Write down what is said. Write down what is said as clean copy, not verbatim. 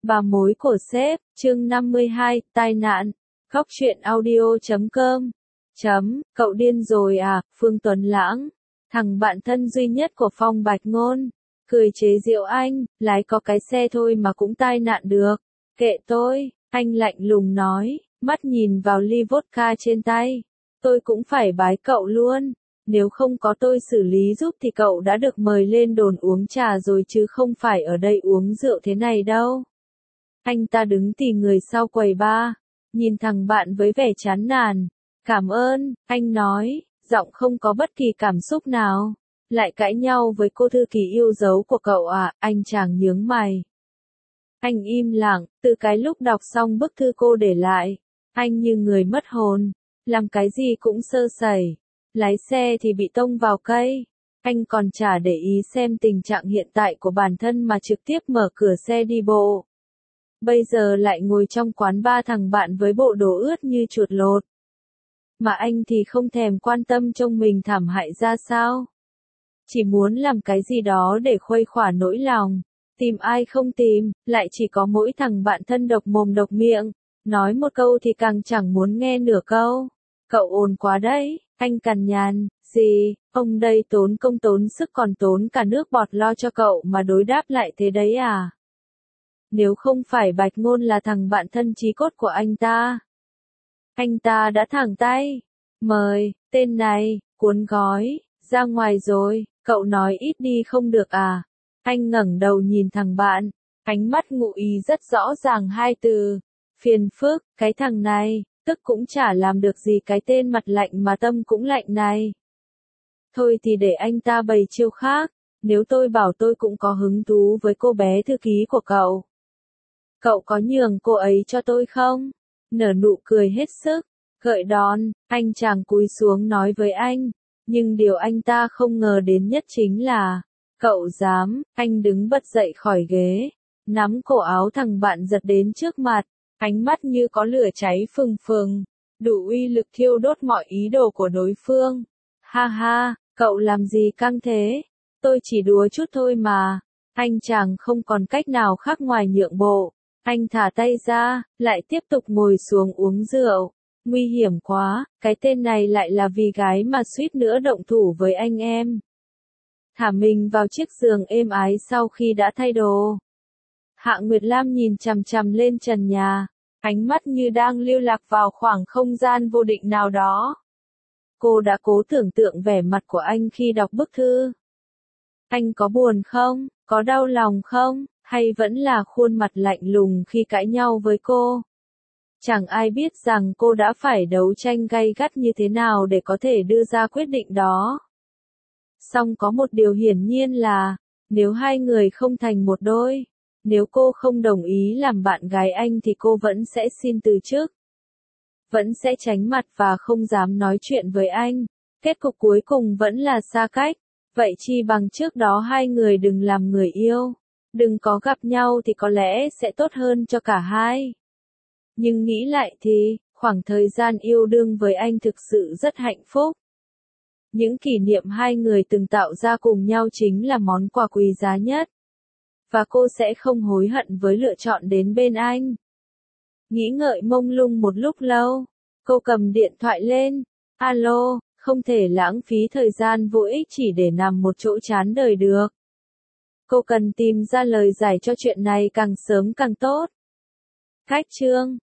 Bà mối của sếp, chương 52, tai nạn. Góc truyện audio.com. Cậu điên rồi à, Phương Tuấn Lãng. Thằng bạn thân duy nhất của Phong Bạch Ngôn. Cười chế giễu anh, lái có cái xe thôi mà cũng tai nạn được. Kệ tôi, anh lạnh lùng nói, mắt nhìn vào ly vodka trên tay. Tôi cũng phải bái cậu luôn. Nếu không có tôi xử lý giúp thì cậu đã được mời lên đồn uống trà rồi chứ không phải ở đây uống rượu thế này đâu. Anh ta đứng tì người sau quầy bar, nhìn thằng bạn với vẻ chán nản. Cảm ơn, anh nói, giọng không có bất kỳ cảm xúc nào. Lại cãi nhau với cô thư ký yêu dấu của cậu à, anh chàng nhướng mày. Anh im lặng, từ cái lúc đọc xong bức thư cô để lại. Anh như người mất hồn, làm cái gì cũng sơ sẩy. Lái xe thì bị tông vào cây. Anh còn chả để ý xem tình trạng hiện tại của bản thân mà trực tiếp mở cửa xe đi bộ. Bây giờ lại ngồi trong quán bar thằng bạn với bộ đồ ướt như chuột lột. Mà anh thì không thèm quan tâm trông mình thảm hại ra sao. Chỉ muốn làm cái gì đó để khuây khỏa nỗi lòng. Tìm ai không tìm, lại chỉ có mỗi thằng bạn thân độc mồm độc miệng. Nói một câu thì càng chẳng muốn nghe nửa câu. Cậu ồn quá đấy, anh cằn nhằn, gì, ông đây tốn công tốn sức còn tốn cả nước bọt lo cho cậu mà đối đáp lại thế đấy à? Nếu không phải Bạch Ngôn là thằng bạn thân chí cốt của anh ta đã thẳng tay. Mời, tên này, cuốn gói, ra ngoài rồi, cậu nói ít đi không được à? Anh ngẩng đầu nhìn thằng bạn, ánh mắt ngụ ý rất rõ ràng hai từ. Phiền phức, cái thằng này, tức cũng chả làm được gì cái tên mặt lạnh mà tâm cũng lạnh này. Thôi thì để anh ta bày chiêu khác, nếu tôi bảo tôi cũng có hứng thú với cô bé thư ký của cậu. Cậu có nhường cô ấy cho tôi không? Nở nụ cười hết sức, gợi đón, anh chàng cúi xuống nói với anh. Nhưng điều anh ta không ngờ đến nhất chính là, cậu dám, anh đứng bật dậy khỏi ghế, nắm cổ áo thằng bạn giật đến trước mặt, ánh mắt như có lửa cháy phừng phừng, đủ uy lực thiêu đốt mọi ý đồ của đối phương. Ha ha, cậu làm gì căng thế? Tôi chỉ đùa chút thôi mà. Anh chàng không còn cách nào khác ngoài nhượng bộ. Anh thả tay ra, lại tiếp tục ngồi xuống uống rượu. Nguy hiểm quá, cái tên này lại là vì gái mà suýt nữa động thủ với anh em. Thả mình vào chiếc giường êm ái sau khi đã thay đồ. Hạ Nguyệt Lam nhìn chằm chằm lên trần nhà, ánh mắt như đang lưu lạc vào khoảng không gian vô định nào đó. Cô đã cố tưởng tượng vẻ mặt của anh khi đọc bức thư. Anh có buồn không? Có đau lòng không? Hay vẫn là khuôn mặt lạnh lùng khi cãi nhau với cô? Chẳng ai biết rằng cô đã phải đấu tranh gay gắt như thế nào để có thể đưa ra quyết định đó. Song có một điều hiển nhiên là, nếu hai người không thành một đôi, nếu cô không đồng ý làm bạn gái anh thì cô vẫn sẽ xin từ chức. Vẫn sẽ tránh mặt và không dám nói chuyện với anh. Kết cục cuối cùng vẫn là xa cách. Vậy chi bằng trước đó hai người đừng làm người yêu. Đừng có gặp nhau thì có lẽ sẽ tốt hơn cho cả hai. Nhưng nghĩ lại thì, khoảng thời gian yêu đương với anh thực sự rất hạnh phúc. Những kỷ niệm hai người từng tạo ra cùng nhau chính là món quà quý giá nhất. Và cô sẽ không hối hận với lựa chọn đến bên anh. Nghĩ ngợi mông lung một lúc lâu, cô cầm điện thoại lên. Alo, không thể lãng phí thời gian vô ích chỉ để nằm một chỗ chán đời được. Cô cần tìm ra lời giải cho chuyện này càng sớm càng tốt. Cách chương